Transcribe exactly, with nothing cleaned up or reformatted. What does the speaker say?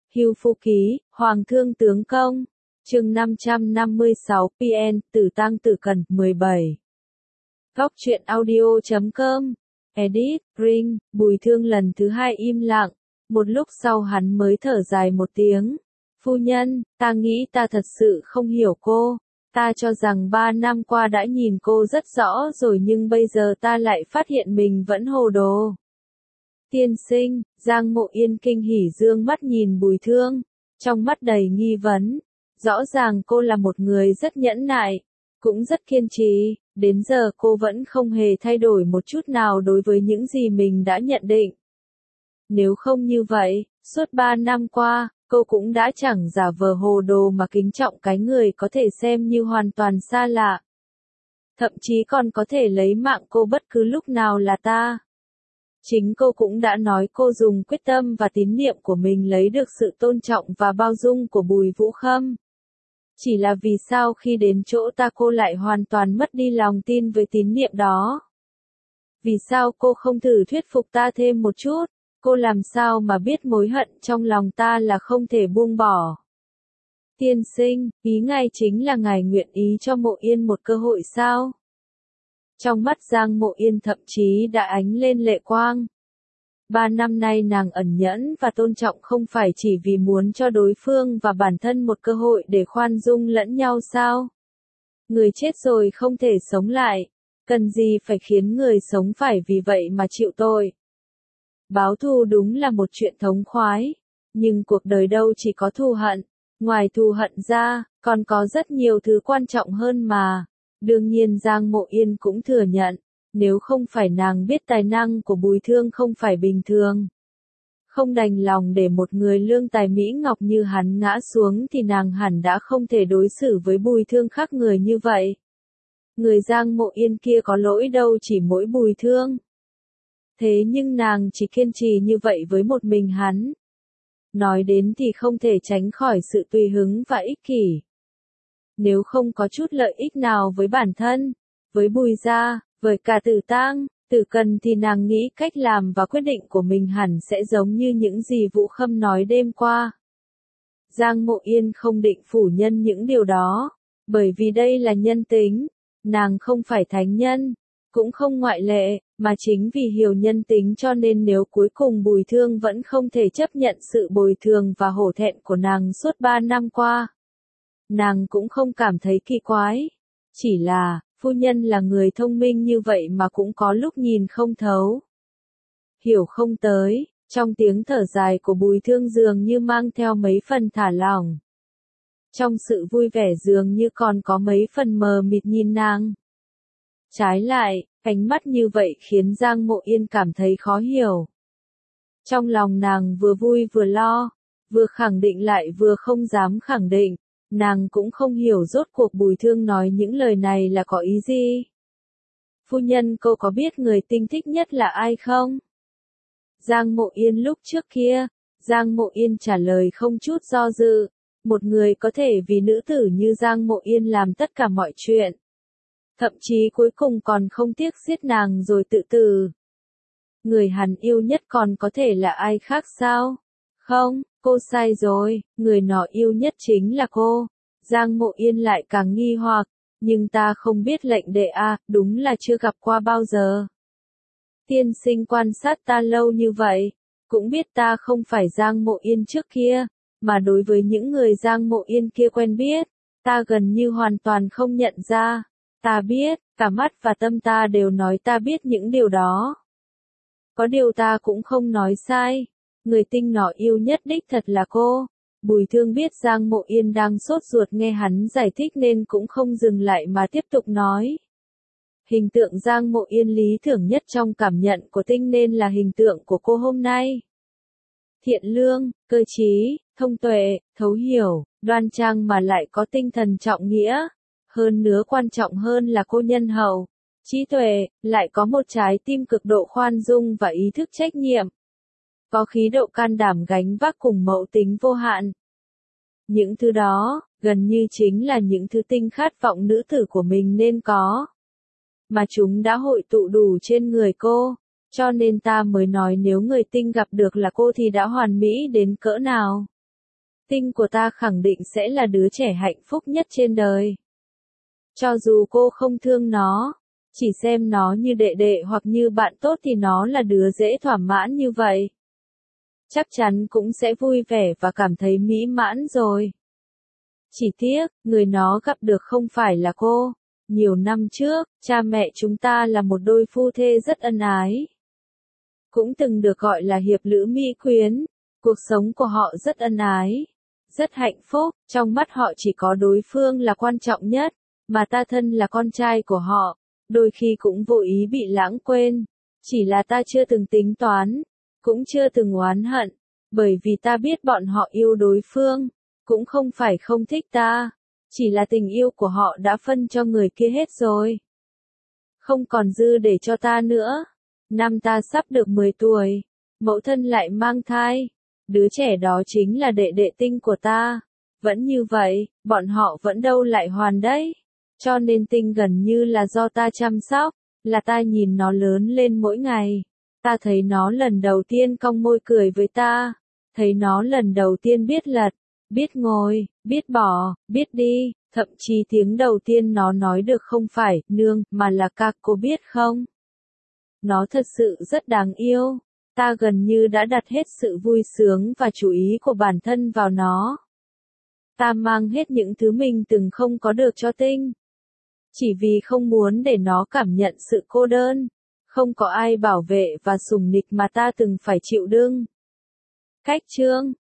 Hưu Phu Ký, Hoàng Thương Tướng Công. Chương năm trăm năm mươi sáu pê en, Tử Tang Tử Cần, mười bảy. Góc truyện audio chấm com. Edit, Ring, Bùi Thương lần thứ hai im lặng. Một lúc sau hắn mới thở dài một tiếng. Phu nhân, ta nghĩ ta thật sự không hiểu cô. Ta cho rằng ba năm qua đã nhìn cô rất rõ rồi nhưng bây giờ ta lại phát hiện mình vẫn hồ đồ. Tiên sinh, Giang Mộ Yên kinh hỉ dương mắt nhìn Bùi Thương, trong mắt đầy nghi vấn. Rõ ràng cô là một người rất nhẫn nại, cũng rất kiên trì, đến giờ cô vẫn không hề thay đổi một chút nào đối với những gì mình đã nhận định. Nếu không như vậy, suốt ba năm qua, cô cũng đã chẳng giả vờ hồ đồ mà kính trọng cái người có thể xem như hoàn toàn xa lạ. Thậm chí còn có thể lấy mạng cô bất cứ lúc nào là ta. Chính cô cũng đã nói cô dùng quyết tâm và tín niệm của mình lấy được sự tôn trọng và bao dung của Bùi Vũ Khâm. Chỉ là vì sao khi đến chỗ ta cô lại hoàn toàn mất đi lòng tin với tín niệm đó? Vì sao cô không thử thuyết phục ta thêm một chút? Cô làm sao mà biết mối hận trong lòng ta là không thể buông bỏ? Tiên sinh, ý ngài chính là ngài nguyện ý cho Mộ Yên một cơ hội sao? Trong mắt Giang Mộ Yên thậm chí đã ánh lên lệ quang. Ba năm nay nàng ẩn nhẫn và tôn trọng không phải chỉ vì muốn cho đối phương và bản thân một cơ hội để khoan dung lẫn nhau sao? Người chết rồi không thể sống lại, cần gì phải khiến người sống phải vì vậy mà chịu tội? Báo thù đúng là một chuyện thống khoái, nhưng cuộc đời đâu chỉ có thù hận, ngoài thù hận ra, còn có rất nhiều thứ quan trọng hơn mà. Đương nhiên Giang Mộ Yên cũng thừa nhận, nếu không phải nàng biết tài năng của Bùi Thương không phải bình thường, không đành lòng để một người lương tài mỹ ngọc như hắn ngã xuống thì nàng hẳn đã không thể đối xử với Bùi Thương khác người như vậy. Người Giang Mộ Yên kia có lỗi đâu chỉ mỗi Bùi Thương. Thế nhưng nàng chỉ kiên trì như vậy với một mình hắn. Nói đến thì không thể tránh khỏi sự tùy hứng và ích kỷ. Nếu không có chút lợi ích nào với bản thân, với Bùi gia, với cả Tử Tang, Tử Cần thì nàng nghĩ cách làm và quyết định của mình hẳn sẽ giống như những gì Vũ Khâm nói đêm qua. Giang Mộ Yên không định phủ nhận những điều đó, bởi vì đây là nhân tính, nàng không phải thánh nhân, cũng không ngoại lệ, mà chính vì hiểu nhân tính cho nên nếu cuối cùng Bùi Thương vẫn không thể chấp nhận sự bồi thường và hổ thẹn của nàng suốt ba năm qua. Nàng cũng không cảm thấy kỳ quái, chỉ là, phu nhân là người thông minh như vậy mà cũng có lúc nhìn không thấu. Hiểu không tới, trong tiếng thở dài của Bùi Thương dường như mang theo mấy phần thả lỏng. Trong sự vui vẻ dường như còn có mấy phần mờ mịt nhìn nàng. Trái lại, ánh mắt như vậy khiến Giang Mộ Yên cảm thấy khó hiểu. Trong lòng nàng vừa vui vừa lo, vừa khẳng định lại vừa không dám khẳng định. Nàng cũng không hiểu rốt cuộc Bùi Thương nói những lời này là có ý gì. Phu nhân cô có biết người tinh thích nhất là ai không? Giang Mộ Yên lúc trước kia, Giang Mộ Yên trả lời không chút do dự. Một người có thể vì nữ tử như Giang Mộ Yên làm tất cả mọi chuyện. Thậm chí cuối cùng còn không tiếc giết nàng rồi tự tử. Người hắn yêu nhất còn có thể là ai khác sao? Không, cô sai rồi, người nó yêu nhất chính là cô. Giang Mộ Yên lại càng nghi hoặc, nhưng ta không biết lệnh đệ a, đúng là chưa gặp qua bao giờ. Tiên sinh quan sát ta lâu như vậy, cũng biết ta không phải Giang Mộ Yên trước kia, mà đối với những người Giang Mộ Yên kia quen biết, ta gần như hoàn toàn không nhận ra. Ta biết, cả mắt và tâm ta đều nói ta biết những điều đó. Có điều ta cũng không nói sai. Người tinh nó yêu nhất đích thật là cô. Bùi Thương biết Giang Mộ Yên đang sốt ruột nghe hắn giải thích nên cũng không dừng lại mà tiếp tục nói. Hình tượng Giang Mộ Yên lý tưởng nhất trong cảm nhận của tinh nên là hình tượng của cô hôm nay. Thiện lương, cơ trí, thông tuệ, thấu hiểu, đoan trang mà lại có tinh thần trọng nghĩa. Hơn nữa quan trọng hơn là cô nhân hậu, trí tuệ, lại có một trái tim cực độ khoan dung và ý thức trách nhiệm. Có khí độ can đảm gánh vác cùng mẫu tính vô hạn. Những thứ đó, gần như chính là những thứ tinh khát vọng nữ tử của mình nên có. Mà chúng đã hội tụ đủ trên người cô, cho nên ta mới nói nếu người tinh gặp được là cô thì đã hoàn mỹ đến cỡ nào. Tinh của ta khẳng định sẽ là đứa trẻ hạnh phúc nhất trên đời. Cho dù cô không thương nó, chỉ xem nó như đệ đệ hoặc như bạn tốt thì nó là đứa dễ thỏa mãn như vậy. Chắc chắn cũng sẽ vui vẻ và cảm thấy mỹ mãn rồi. Chỉ tiếc, người nó gặp được không phải là cô. Nhiều năm trước, cha mẹ chúng ta là một đôi phu thê rất ân ái. Cũng từng được gọi là hiệp lữ mỹ quyến. Cuộc sống của họ rất ân ái, rất hạnh phúc, trong mắt họ chỉ có đối phương là quan trọng nhất, mà ta thân là con trai của họ, đôi khi cũng vô ý bị lãng quên. Chỉ là ta chưa từng tính toán, cũng chưa từng oán hận, bởi vì ta biết bọn họ yêu đối phương, cũng không phải không thích ta, chỉ là tình yêu của họ đã phân cho người kia hết rồi. Không còn dư để cho ta nữa. Năm ta sắp được mười tuổi, mẫu thân lại mang thai. Đứa trẻ đó chính là đệ đệ Tinh của ta. Vẫn như vậy, bọn họ vẫn đâu lại hoàn đấy. Cho nên Tinh gần như là do ta chăm sóc, là ta nhìn nó lớn lên mỗi ngày. Ta thấy nó lần đầu tiên cong môi cười với ta, thấy nó lần đầu tiên biết lật, biết ngồi, biết bỏ, biết đi, thậm chí tiếng đầu tiên nó nói được không phải nương mà là ca, cô biết không? Nó thật sự rất đáng yêu. Ta gần như đã đặt hết sự vui sướng và chú ý của bản thân vào nó. Ta mang hết những thứ mình từng không có được cho Tinh. Chỉ vì không muốn để nó cảm nhận sự cô đơn. Không có ai bảo vệ và sủng nịch mà ta từng phải chịu đựng. Cách chương